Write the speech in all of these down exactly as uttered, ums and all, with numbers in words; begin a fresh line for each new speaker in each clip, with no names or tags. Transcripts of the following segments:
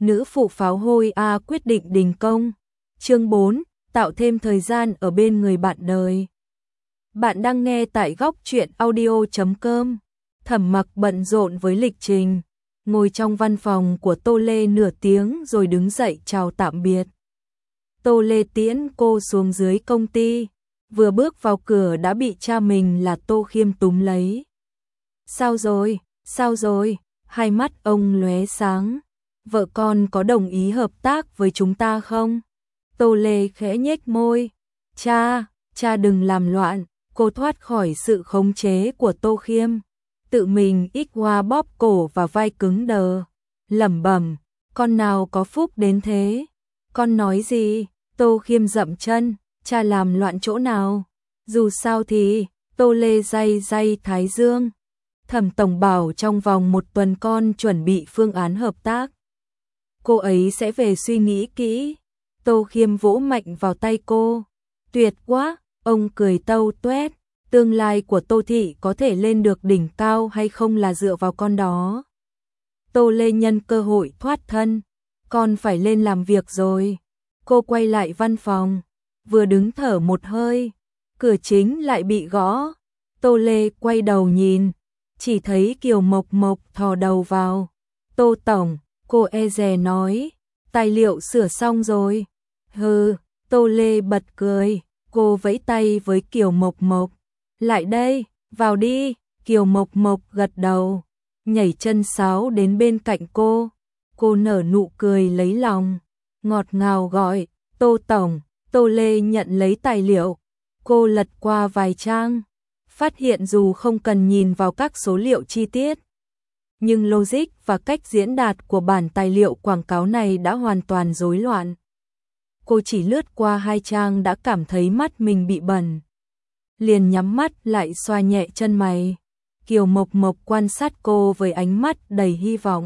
nữ phụ pháo hôi A quyết định đình công. Chương bốn, tạo thêm thời gian ở bên người bạn đời. Bạn đang nghe tại góc truyện audio chấm com. Thẩm Mặc bận rộn với lịch trình, ngồi trong văn phòng của Tô Lê nửa tiếng rồi đứng dậy chào tạm biệt. Tô Lê tiễn cô xuống dưới công ty, vừa bước vào cửa đã bị cha mình là Tô Khiêm túm lấy. Sao rồi, sao rồi, hai mắt ông lóe sáng, vợ con có đồng ý hợp tác với chúng ta không? Tô Lê khẽ nhếch môi, cha, cha đừng làm loạn, cô thoát khỏi sự khống chế của Tô Khiêm, tự mình ích hoa bóp cổ và vai cứng đờ, lẩm bẩm, con nào có phúc đến thế, con nói gì? Tô Khiêm dậm chân, cha làm loạn chỗ nào? Dù sao thì, Tô Lê day day thái dương. Thẩm tổng bảo trong vòng một tuần con chuẩn bị phương án hợp tác. Cô ấy sẽ về suy nghĩ kỹ. Tô Khiêm vỗ mạnh vào tay cô. Tuyệt quá, ông cười tâu tuét. Tương lai của Tô Thị có thể lên được đỉnh cao hay không là dựa vào con đó. Tô Lê nhân cơ hội thoát thân. Con phải lên làm việc rồi. Cô quay lại văn phòng, vừa đứng thở một hơi, cửa chính lại bị gõ. Tô Lê quay đầu nhìn, chỉ thấy Kiều Mộc Mộc thò đầu vào. Tô tổng, cô e dè nói, tài liệu sửa xong rồi. Hừ, Tô Lê bật cười, cô vẫy tay với Kiều Mộc Mộc. Lại đây, vào đi. Kiều Mộc Mộc gật đầu, nhảy chân sáo đến bên cạnh cô. Cô nở nụ cười lấy lòng, ngọt ngào gọi, Tô tổng. Tô Lê nhận lấy tài liệu, cô lật qua vài trang, phát hiện dù không cần nhìn vào các số liệu chi tiết, nhưng logic và cách diễn đạt của bản tài liệu quảng cáo này đã hoàn toàn rối loạn. Cô chỉ lướt qua hai trang đã cảm thấy mắt mình bị bẩn, liền nhắm mắt lại xoa nhẹ chân mày. Kiều Mộc Mộc quan sát cô với ánh mắt đầy hy vọng.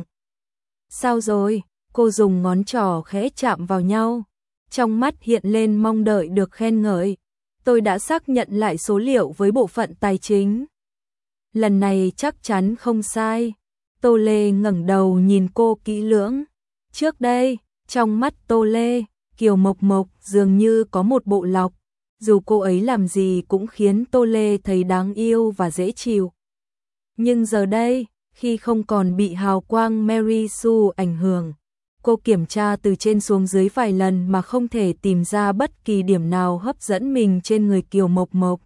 Sao rồi? Cô dùng ngón trỏ khẽ chạm vào nhau, trong mắt hiện lên mong đợi được khen ngợi. Tôi đã xác nhận lại số liệu với bộ phận tài chính. Lần này chắc chắn không sai. Tô Lê ngẩng đầu nhìn cô kỹ lưỡng. Trước đây, trong mắt Tô Lê, Kiều Mộc Mộc dường như có một bộ lọc. Dù cô ấy làm gì cũng khiến Tô Lê thấy đáng yêu và dễ chịu. Nhưng giờ đây, khi không còn bị hào quang Mary Sue ảnh hưởng, cô kiểm tra từ trên xuống dưới vài lần mà không thể tìm ra bất kỳ điểm nào hấp dẫn mình trên người Kiều Mộc Mộc.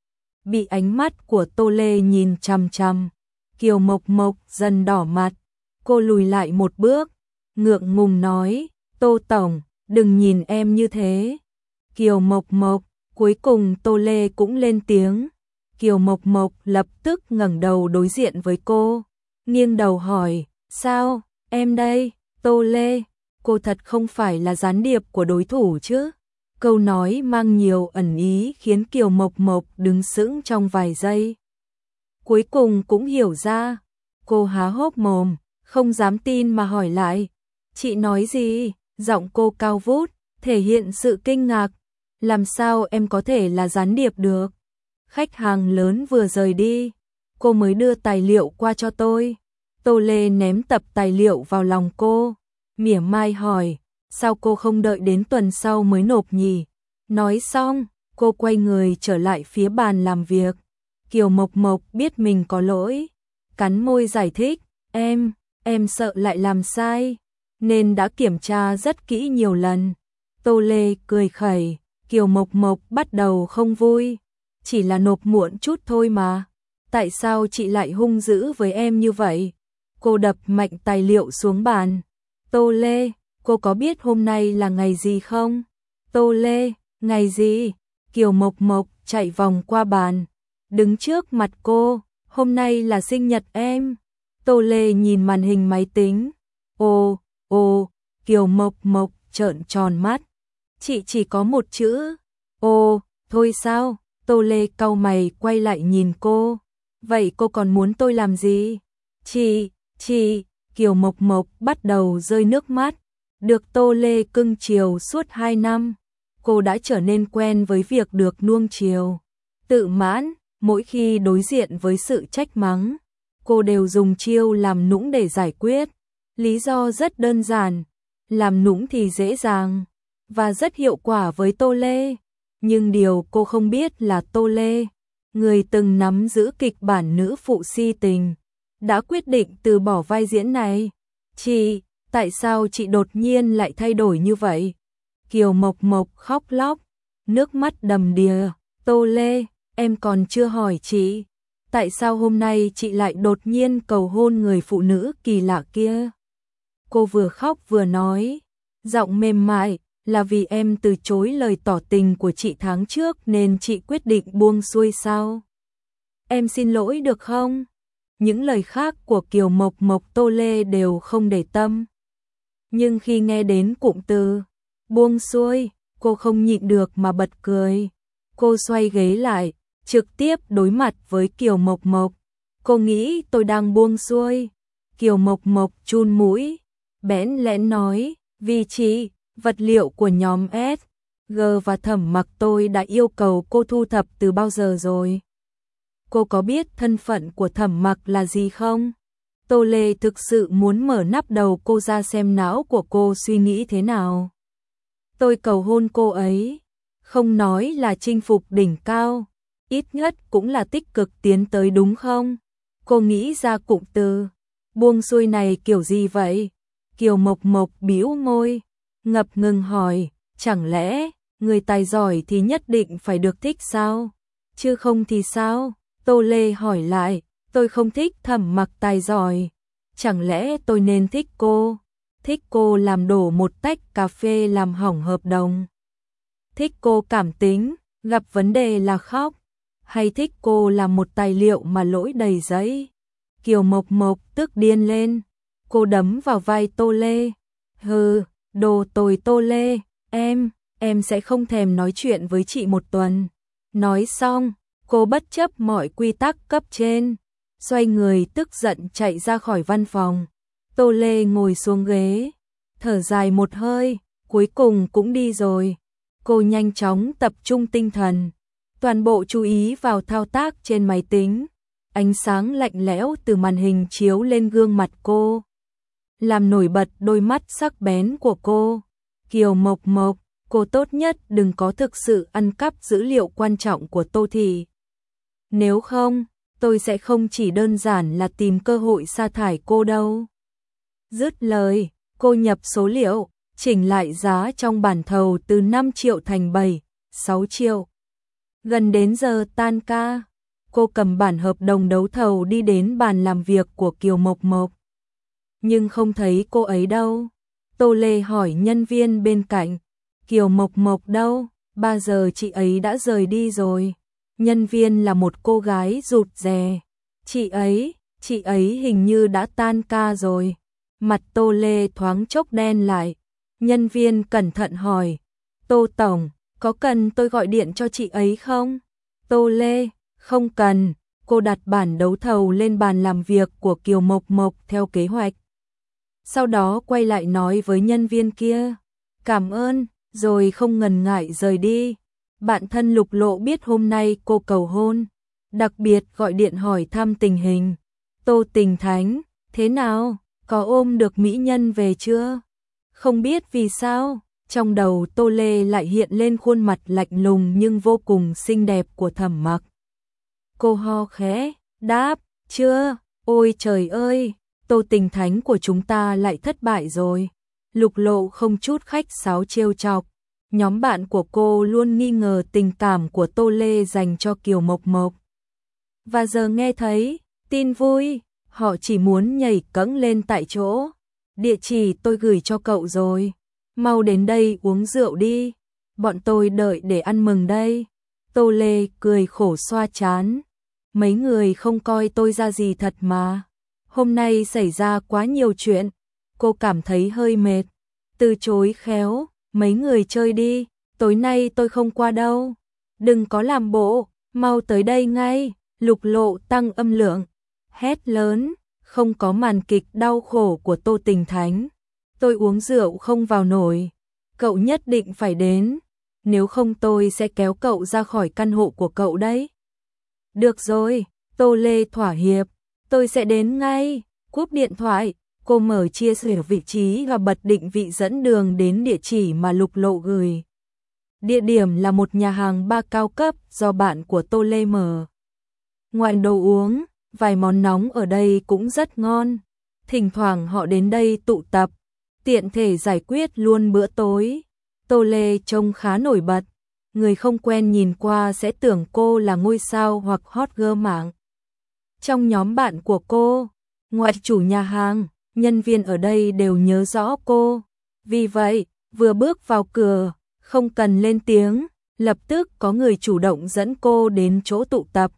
Bị ánh mắt của Tô Lê nhìn chằm chằm, Kiều Mộc Mộc dần đỏ mặt, cô lùi lại một bước, ngượng ngùng nói, Tô tổng, đừng nhìn em như thế. Kiều Mộc Mộc, cuối cùng Tô Lê cũng lên tiếng. Kiều Mộc Mộc lập tức ngẩng đầu đối diện với cô, nghiêng đầu hỏi, sao, em đây? Tô Lê, cô thật không phải là gián điệp của đối thủ chứ? Câu nói mang nhiều ẩn ý khiến Kiều Mộc Mộc đứng sững trong vài giây. Cuối cùng cũng hiểu ra, cô há hốc mồm, không dám tin mà hỏi lại. Chị nói gì? Giọng cô cao vút, thể hiện sự kinh ngạc. Làm sao em có thể là gián điệp được? Khách hàng lớn vừa rời đi, cô mới đưa tài liệu qua cho tôi. Tô Lê ném tập tài liệu vào lòng cô, mỉa mai hỏi, sao cô không đợi đến tuần sau mới nộp nhỉ? Nói xong, cô quay người trở lại phía bàn làm việc. Kiều Mộc Mộc biết mình có lỗi, cắn môi giải thích, em, em sợ lại làm sai, nên đã kiểm tra rất kỹ nhiều lần. Tô Lê cười khẩy, Kiều Mộc Mộc bắt đầu không vui, chỉ là nộp muộn chút thôi mà. Tại sao chị lại hung dữ với em như vậy? Cô đập mạnh tài liệu xuống bàn. Tô Lê, cô có biết hôm nay là ngày gì không? Tô Lê, ngày gì? Kiều Mộc Mộc chạy vòng qua bàn, đứng trước mặt cô, hôm nay là sinh nhật em. Tô Lê nhìn màn hình máy tính. Ồ, ồ, Kiều Mộc Mộc trợn tròn mắt. Chị chỉ có một chữ. Ồ, thôi sao? Tô Lê cau mày quay lại nhìn cô. Vậy cô còn muốn tôi làm gì? Chị, chị, Kiều Mộc Mộc bắt đầu rơi nước mắt. Được Tô Lê cưng chiều suốt hai năm, cô đã trở nên quen với việc được nuông chiều. Tự mãn, mỗi khi đối diện với sự trách mắng, cô đều dùng chiêu làm nũng để giải quyết. Lý do rất đơn giản, làm nũng thì dễ dàng và rất hiệu quả với Tô Lê. Nhưng điều cô không biết là Tô Lê, người từng nắm giữ kịch bản nữ phụ si tình, đã quyết định từ bỏ vai diễn này. Chị, tại sao chị đột nhiên lại thay đổi như vậy? Kiều Mộc Mộc khóc lóc, nước mắt đầm đìa. Tô Lê, em còn chưa hỏi chị, tại sao hôm nay chị lại đột nhiên cầu hôn người phụ nữ kỳ lạ kia? Cô vừa khóc vừa nói, giọng mềm mại, là vì em từ chối lời tỏ tình của chị tháng trước nên chị quyết định buông xuôi sao? Em xin lỗi được không? Những lời khác của Kiều Mộc Mộc Tô Lê đều không để tâm. Nhưng khi nghe đến cụm từ buông xuôi, cô không nhịn được mà bật cười. Cô xoay ghế lại, trực tiếp đối mặt với Kiều Mộc Mộc. Cô nghĩ tôi đang buông xuôi. Kiều Mộc Mộc chun mũi, bẽn lẽn nói, vì chị, vật liệu của nhóm S, G và Thẩm Mặc tôi đã yêu cầu cô thu thập từ bao giờ rồi. Cô có biết thân phận của Thẩm Mặc là gì không? Tô Lê thực sự muốn mở nắp đầu cô ra xem não của cô suy nghĩ thế nào. Tôi cầu hôn cô ấy, không nói là chinh phục đỉnh cao, ít nhất cũng là tích cực tiến tới đúng không? Cô nghĩ ra cụm từ buông xuôi này kiểu gì vậy? Kiều Mộc Mộc bĩu môi, ngập ngừng hỏi, chẳng lẽ người tài giỏi thì nhất định phải được thích sao? Chứ không thì sao? Tô Lê hỏi lại, tôi không thích Thẩm Mặc tài giỏi, chẳng lẽ tôi nên thích cô? Thích cô làm đổ một tách cà phê làm hỏng hợp đồng? Thích cô cảm tính, gặp vấn đề là khóc? Hay thích cô là một tài liệu mà lỗi đầy giấy? Kiều Mộc Mộc tức điên lên, cô đấm vào vai Tô Lê. Hừ, đồ tồi Tô Lê, em, em sẽ không thèm nói chuyện với chị một tuần. Nói xong, cô bất chấp mọi quy tắc cấp trên, xoay người tức giận chạy ra khỏi văn phòng. Tô Lê ngồi xuống ghế, thở dài một hơi, cuối cùng cũng đi rồi. Cô nhanh chóng tập trung tinh thần, toàn bộ chú ý vào thao tác trên máy tính. Ánh sáng lạnh lẽo từ màn hình chiếu lên gương mặt cô, làm nổi bật đôi mắt sắc bén của cô. Kiều Mộc Mộc, cô tốt nhất đừng có thực sự ăn cắp dữ liệu quan trọng của Tô Thị. Nếu không, tôi sẽ không chỉ đơn giản là tìm cơ hội sa thải cô đâu. Dứt lời, cô nhập số liệu, chỉnh lại giá trong bản thầu từ năm triệu thành bảy, sáu triệu. Gần đến giờ tan ca, cô cầm bản hợp đồng đấu thầu đi đến bàn làm việc của Kiều Mộc Mộc. Nhưng không thấy cô ấy đâu. Tô Lê hỏi nhân viên bên cạnh, Kiều Mộc Mộc đâu? Ba giờ chị ấy đã rời đi rồi. Nhân viên là một cô gái rụt rè. Chị ấy, chị ấy hình như đã tan ca rồi. Mặt Tô Lê thoáng chốc đen lại. Nhân viên cẩn thận hỏi, Tô Tổng, có cần tôi gọi điện cho chị ấy không? Tô Lê, không cần. Cô đặt bản đấu thầu lên bàn làm việc của Kiều Mộc Mộc theo kế hoạch. Sau đó quay lại nói với nhân viên kia, cảm ơn, rồi không ngần ngại rời đi. Bạn thân Lục Lộ biết hôm nay cô cầu hôn, đặc biệt gọi điện hỏi thăm tình hình. Tô Tình Thánh, thế nào, có ôm được mỹ nhân về chưa? Không biết vì sao, trong đầu Tô Lê lại hiện lên khuôn mặt lạnh lùng nhưng vô cùng xinh đẹp của Thẩm Mặc. Cô ho khẽ, đáp, chưa, ôi trời ơi, Tô Tình Thánh của chúng ta lại thất bại rồi. Lục Lộ không chút khách sáo trêu chọc. Nhóm bạn của cô luôn nghi ngờ tình cảm của Tô Lê dành cho Kiều Mộc Mộc. Và giờ nghe thấy tin vui, họ chỉ muốn nhảy cẫng lên tại chỗ. Địa chỉ tôi gửi cho cậu rồi, mau đến đây uống rượu đi, bọn tôi đợi để ăn mừng đây. Tô Lê cười khổ xoa trán, mấy người không coi tôi ra gì thật mà. Hôm nay xảy ra quá nhiều chuyện, cô cảm thấy hơi mệt. Từ chối khéo, mấy người chơi đi, tối nay tôi không qua đâu. Đừng có làm bộ, mau tới đây ngay. Lục Lộ tăng âm lượng, hét lớn, không có màn kịch đau khổ của Tô Tình Thánh. Tôi uống rượu không vào nổi, cậu nhất định phải đến, nếu không tôi sẽ kéo cậu ra khỏi căn hộ của cậu đấy. Được rồi, Tô Lê thỏa hiệp, tôi sẽ đến ngay. Cúp điện thoại, Cô mở chia sẻ vị trí và bật định vị dẫn đường đến địa chỉ mà Lục Lộ gửi. Địa điểm là một nhà hàng bar cao cấp do bạn của Tô Lê mở. Ngoài đồ uống, vài món nóng ở đây cũng rất ngon. Thỉnh thoảng họ đến đây tụ tập, tiện thể giải quyết luôn bữa tối. Tô Lê trông khá nổi bật. Người không quen nhìn qua sẽ tưởng cô là ngôi sao hoặc hot girl mạng. Trong nhóm bạn của cô, ngoại chủ nhà hàng, nhân viên ở đây đều nhớ rõ cô. Vì vậy, vừa bước vào cửa, không cần lên tiếng, lập tức có người chủ động dẫn cô đến chỗ tụ tập.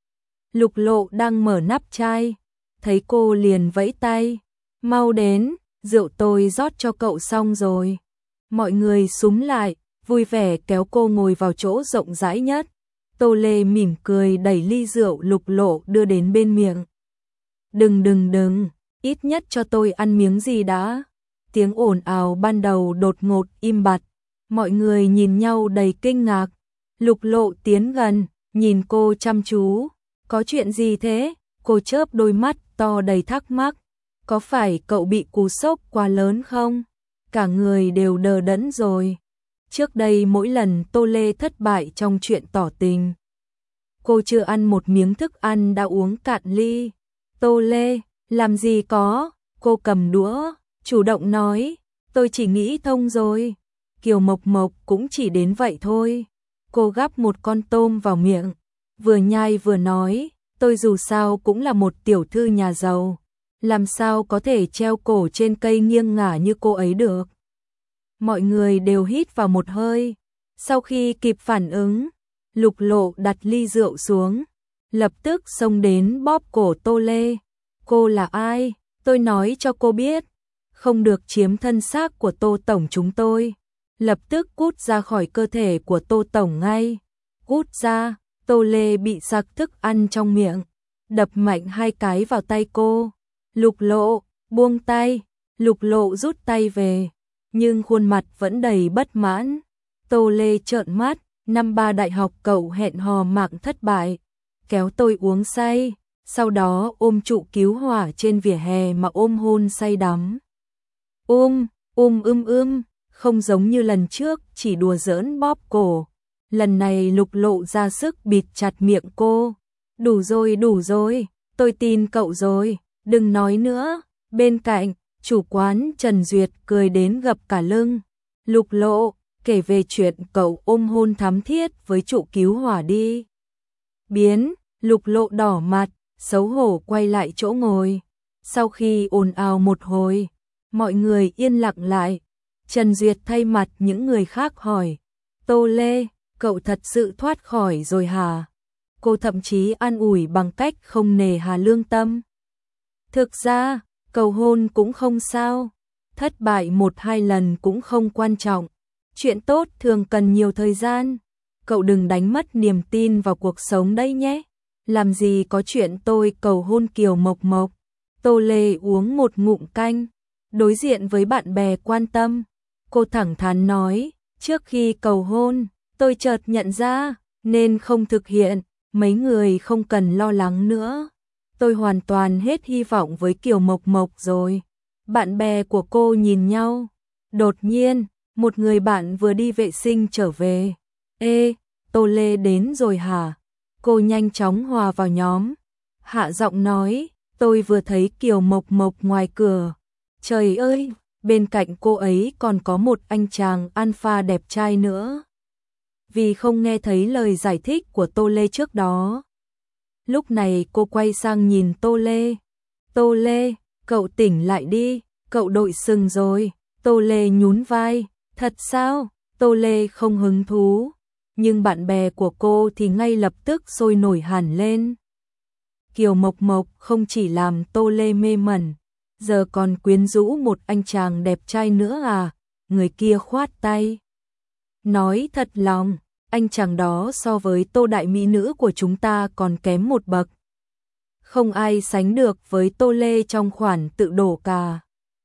Lục Lộ đang mở nắp chai, thấy cô liền vẫy tay, mau đến, rượu tôi rót cho cậu xong rồi. Mọi người xúm lại, vui vẻ kéo cô ngồi vào chỗ rộng rãi nhất. Tô Lê mỉm cười đẩy ly rượu Lục Lộ đưa đến bên miệng. Đừng đừng đừng, ít nhất cho tôi ăn miếng gì đã. Tiếng ồn ào ban đầu đột ngột im bặt, mọi người nhìn nhau đầy kinh ngạc. Lục Lộ tiến gần, nhìn cô chăm chú. Có chuyện gì thế? Cô chớp đôi mắt to đầy thắc mắc. Có phải cậu bị cú sốc quá lớn không? Cả người đều đờ đẫn rồi. Trước đây mỗi lần Tô Lê thất bại trong chuyện tỏ tình, cô chưa ăn một miếng thức ăn đã uống cạn ly. Tô Lê, làm gì có, cô cầm đũa, chủ động nói, tôi chỉ nghĩ thông rồi. Kiều Mộc Mộc cũng chỉ đến vậy thôi. Cô gắp một con tôm vào miệng, vừa nhai vừa nói, tôi dù sao cũng là một tiểu thư nhà giàu, làm sao có thể treo cổ trên cây nghiêng ngả như cô ấy được. Mọi người đều hít vào một hơi. Sau khi kịp phản ứng, Lục Lộ đặt ly rượu xuống, lập tức xông đến bóp cổ Tô Lê. Cô là ai? Tôi nói cho cô biết, không được chiếm thân xác của Tô Tổng chúng tôi. Lập tức cút ra khỏi cơ thể của Tô Tổng ngay. Cút ra. Tô Lê bị sặc thức ăn trong miệng, đập mạnh hai cái vào tay cô. Lục Lộ, buông tay. Lục Lộ rút tay về, nhưng khuôn mặt vẫn đầy bất mãn. Tô Lê trợn mắt, năm ba đại học cậu hẹn hò mạng thất bại, kéo tôi uống say, sau đó ôm trụ cứu hỏa trên vỉa hè mà ôm hôn say đắm. Ôm, ôm ưm ưm, không giống như lần trước chỉ đùa giỡn bóp cổ. Lần này Lục Lộ ra sức bịt chặt miệng cô. Đủ rồi, đủ rồi, tôi tin cậu rồi, đừng nói nữa. Bên cạnh, chủ quán Trần Duyệt cười đến gập cả lưng. Lục Lộ, kể về chuyện cậu ôm hôn thắm thiết với trụ cứu hỏa đi. Biến, Lục Lộ đỏ mặt, xấu hổ quay lại chỗ ngồi. Sau khi ồn ào một hồi, mọi người yên lặng lại. Trần Duyệt thay mặt những người khác hỏi, Tô Lê, cậu thật sự thoát khỏi rồi hả? Cô thậm chí an ủi bằng cách không nề hà lương tâm. Thực ra, cầu hôn cũng không sao, thất bại một hai lần cũng không quan trọng. Chuyện tốt thường cần nhiều thời gian. Cậu đừng đánh mất niềm tin vào cuộc sống đấy nhé. Làm gì có chuyện tôi cầu hôn Kiều Mộc Mộc. Tô Lê uống một ngụm canh, đối diện với bạn bè quan tâm. Cô thẳng thắn nói, trước khi cầu hôn, tôi chợt nhận ra, nên không thực hiện, mấy người không cần lo lắng nữa. Tôi hoàn toàn hết hy vọng với Kiều Mộc Mộc rồi. Bạn bè của cô nhìn nhau. Đột nhiên, một người bạn vừa đi vệ sinh trở về. Ê, Tô Lê đến rồi hả? Cô nhanh chóng hòa vào nhóm. Hạ giọng nói, tôi vừa thấy Kiều Mộc Mộc ngoài cửa. Trời ơi, bên cạnh cô ấy còn có một anh chàng alpha đẹp trai nữa. Vì không nghe thấy lời giải thích của Tô Lê trước đó. Lúc này cô quay sang nhìn Tô Lê. Tô Lê, cậu tỉnh lại đi, cậu đội sừng rồi. Tô Lê nhún vai, thật sao? Tô Lê không hứng thú, nhưng bạn bè của cô thì ngay lập tức sôi nổi hẳn lên. Kiều Mộc Mộc không chỉ làm Tô Lê mê mẩn, giờ còn quyến rũ một anh chàng đẹp trai nữa à? Người kia khoát tay. Nói thật lòng, anh chàng đó so với Tô đại mỹ nữ của chúng ta còn kém một bậc. Không ai sánh được với Tô Lê trong khoản tự đổ cả.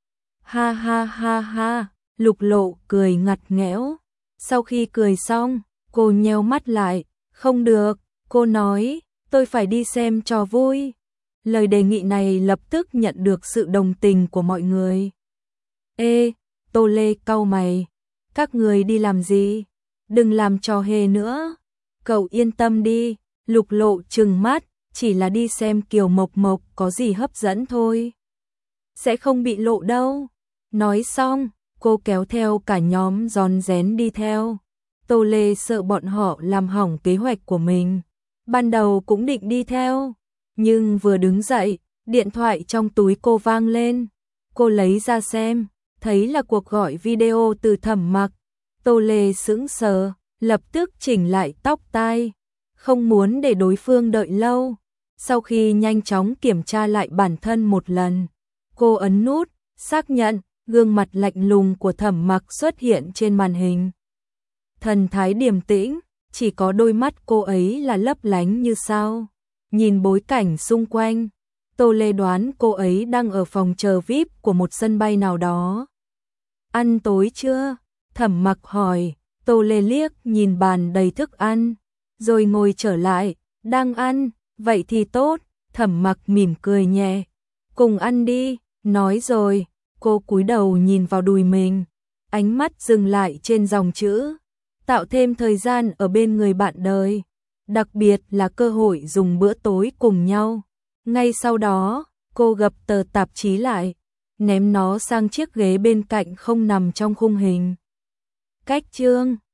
Ha ha ha ha, Lục Lộ cười ngặt nghẽo. Sau khi cười xong, cô nheo mắt lại. Không được, cô nói, tôi phải đi xem trò vui. Lời đề nghị này lập tức nhận được sự đồng tình của mọi người. Ê, Tô Lê cau mày, các người đi làm gì? Đừng làm trò hề nữa. Cậu yên tâm đi, Lục Lộ trừng mắt, chỉ là đi xem Kiều Mộc Mộc có gì hấp dẫn thôi. Sẽ không bị lộ đâu. Nói xong, cô kéo theo cả nhóm rón rén đi theo. Tô Lê sợ bọn họ làm hỏng kế hoạch của mình. Ban đầu cũng định đi theo, nhưng vừa đứng dậy, điện thoại trong túi cô vang lên. Cô lấy ra xem, thấy là cuộc gọi video từ Thẩm Mặc. Tô Lê sững sờ, lập tức chỉnh lại tóc tai, không muốn để đối phương đợi lâu. Sau khi nhanh chóng kiểm tra lại bản thân một lần, cô ấn nút, xác nhận, gương mặt lạnh lùng của Thẩm Mặc xuất hiện trên màn hình. Thần thái điềm tĩnh, chỉ có đôi mắt cô ấy là lấp lánh như sao. Nhìn bối cảnh xung quanh, Tô Lê đoán cô ấy đang ở phòng chờ vi ai pi của một sân bay nào đó. Ăn tối chưa? Thẩm Mặc hỏi. Tô Lê liếc nhìn bàn đầy thức ăn, rồi ngồi trở lại. Đang ăn, vậy thì tốt. Thẩm Mặc mỉm cười nhẹ. Cùng ăn đi. Nói rồi, cô cúi đầu nhìn vào đùi mình, ánh mắt dừng lại trên dòng chữ tạo thêm thời gian ở bên người bạn đời, đặc biệt là cơ hội dùng bữa tối cùng nhau. Ngay sau đó, cô gập tờ tạp chí lại, ném nó sang chiếc ghế bên cạnh không nằm trong khung hình. Cách chương